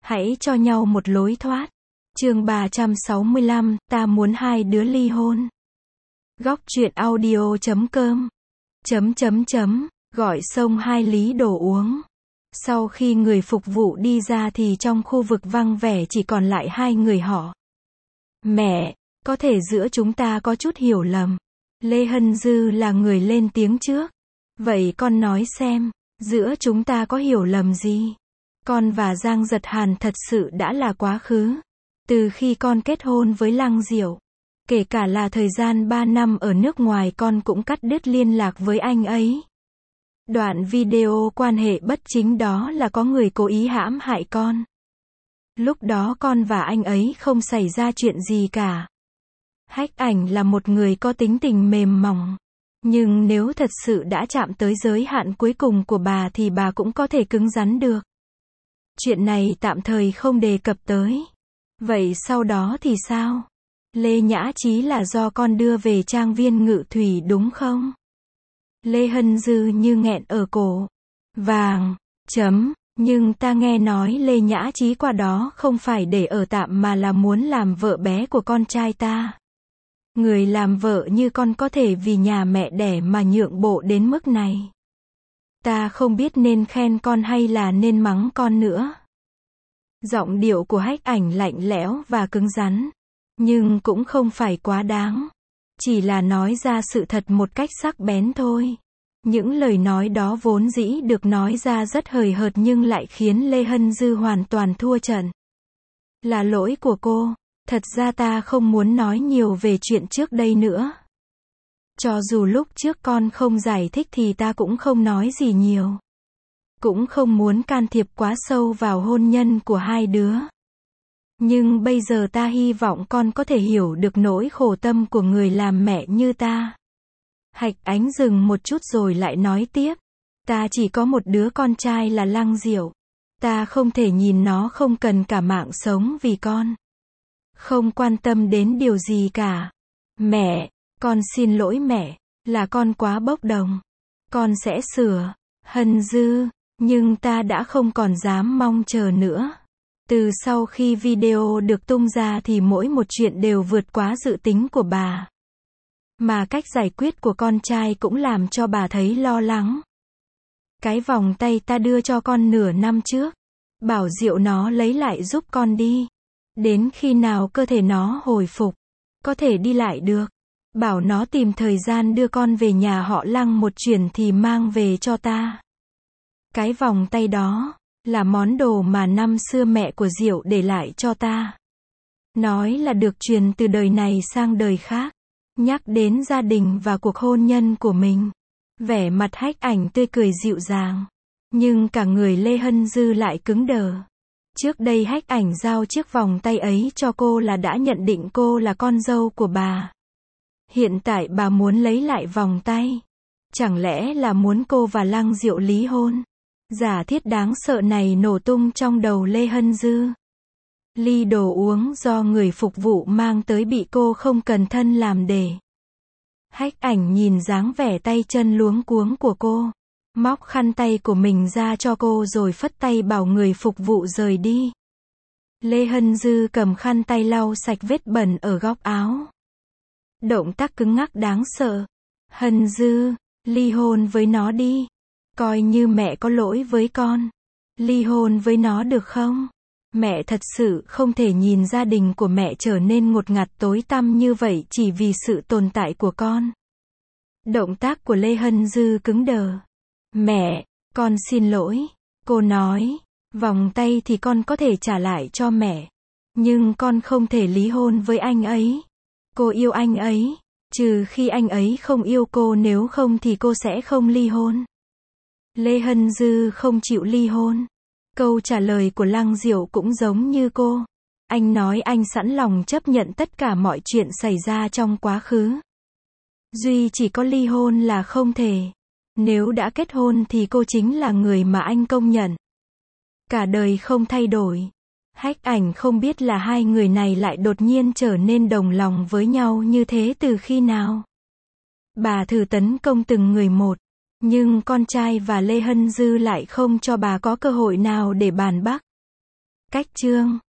Hãy cho nhau một lối thoát. Chương 365, ta muốn hai đứa ly hôn. Góc truyện audio.com. Gọi xông hai lý đồ uống. Sau khi người phục vụ đi ra thì trong khu vực vắng vẻ chỉ còn lại hai người họ. Mẹ, có thể giữa chúng ta có chút hiểu lầm. Lê Hân Dư là người lên tiếng trước. Vậy con nói xem, giữa chúng ta có hiểu lầm gì? Con và Giang Giật Hàn thật sự đã là quá khứ. Từ khi con kết hôn với Lăng Diệu, kể cả là thời gian 3 năm ở nước ngoài con cũng cắt đứt liên lạc với anh ấy. Đoạn video quan hệ bất chính đó là có người cố ý hãm hại con. Lúc đó con và anh ấy không xảy ra chuyện gì cả. Hách Ảnh là một người có tính tình mềm mỏng. Nhưng nếu thật sự đã chạm tới giới hạn cuối cùng của bà thì bà cũng có thể cứng rắn được. Chuyện này tạm thời không đề cập tới. Vậy sau đó thì sao? Lê Nhã Chí là do con đưa về trang viên Ngự Thủy đúng không? Lê Hân Dư như nghẹn ở cổ. Nhưng ta nghe nói Lê Nhã Chí qua đó không phải để ở tạm mà là muốn làm vợ bé của con trai ta. Người làm vợ như con có thể vì nhà mẹ đẻ mà nhượng bộ đến mức này. Ta không biết nên khen con hay là nên mắng con nữa. Giọng điệu của Hách Ảnh lạnh lẽo và cứng rắn. Nhưng cũng không phải quá đáng. Chỉ là nói ra sự thật một cách sắc bén thôi. Những lời nói đó vốn dĩ được nói ra rất hời hợt nhưng lại khiến Lê Hân Dư hoàn toàn thua trận. Là lỗi của cô. Thật ra ta không muốn nói nhiều về chuyện trước đây nữa. Cho dù lúc trước con không giải thích thì ta cũng không nói gì nhiều. Cũng không muốn can thiệp quá sâu vào hôn nhân của hai đứa. Nhưng bây giờ ta hy vọng con có thể hiểu được nỗi khổ tâm của người làm mẹ như ta. Hạch Ánh dừng một chút rồi lại nói tiếp. Ta chỉ có một đứa con trai là Lăng Diệu. Ta không thể nhìn nó không cần cả mạng sống vì con. Không quan tâm đến điều gì cả. Mẹ, con xin lỗi mẹ, là con quá bốc đồng. Con sẽ sửa. Hân Dư, nhưng ta đã không còn dám mong chờ nữa. Từ sau khi video được tung ra thì mỗi một chuyện đều vượt quá dự tính của bà. Mà cách giải quyết của con trai cũng làm cho bà thấy lo lắng. Cái vòng tay ta đưa cho con nửa năm trước. Bảo Diệu nó lấy lại giúp con đi. Đến khi nào cơ thể nó hồi phục, có thể đi lại được. Bảo nó tìm thời gian đưa con về nhà họ Lăng một chuyến thì mang về cho ta. Cái vòng tay đó là món đồ mà năm xưa mẹ của Diệu để lại cho ta. Nói là được truyền từ đời này sang đời khác. Nhắc đến gia đình và cuộc hôn nhân của mình. Vẻ mặt Hách Ảnh tươi cười dịu dàng. Nhưng cả người Lê Hân Dư lại cứng đờ. Trước đây Hách Ảnh giao chiếc vòng tay ấy cho cô là đã nhận định cô là con dâu của bà. Hiện tại bà muốn lấy lại vòng tay. Chẳng lẽ là muốn cô và Lăng Diệu lý hôn? Giả thiết đáng sợ này nổ tung trong đầu Lê Hân Dư. Ly đồ uống do người phục vụ mang tới bị cô không cẩn thận làm để. Hách Ảnh nhìn dáng vẻ tay chân luống cuống của cô. Móc khăn tay của mình ra cho cô rồi phất tay bảo người phục vụ rời đi. Lê Hân Dư cầm khăn tay lau sạch vết bẩn ở góc áo. Động tác cứng ngắc đáng sợ. Hân Dư, ly hôn với nó đi. Coi như mẹ có lỗi với con. Ly hôn với nó được không? Mẹ thật sự không thể nhìn gia đình của mẹ trở nên ngột ngạt tối tăm như vậy chỉ vì sự tồn tại của con. Động tác của Lê Hân Dư cứng đờ. Mẹ, con xin lỗi. Cô nói, vòng tay thì con có thể trả lại cho mẹ. Nhưng con không thể lý hôn với anh ấy. Cô yêu anh ấy. Trừ khi anh ấy không yêu cô, nếu không thì cô sẽ không ly hôn. Lê Hân Dư không chịu ly hôn. Câu trả lời của Lăng Diệu cũng giống như cô. Anh nói anh sẵn lòng chấp nhận tất cả mọi chuyện xảy ra trong quá khứ. Duy chỉ có ly hôn là không thể. Nếu đã kết hôn thì cô chính là người mà anh công nhận. Cả đời không thay đổi. Hách Ảnh không biết là hai người này lại đột nhiên trở nên đồng lòng với nhau như thế từ khi nào. Bà thử tấn công từng người một. Nhưng con trai và Lê Hân Dư lại không cho bà có cơ hội nào để bàn bác. Cách chương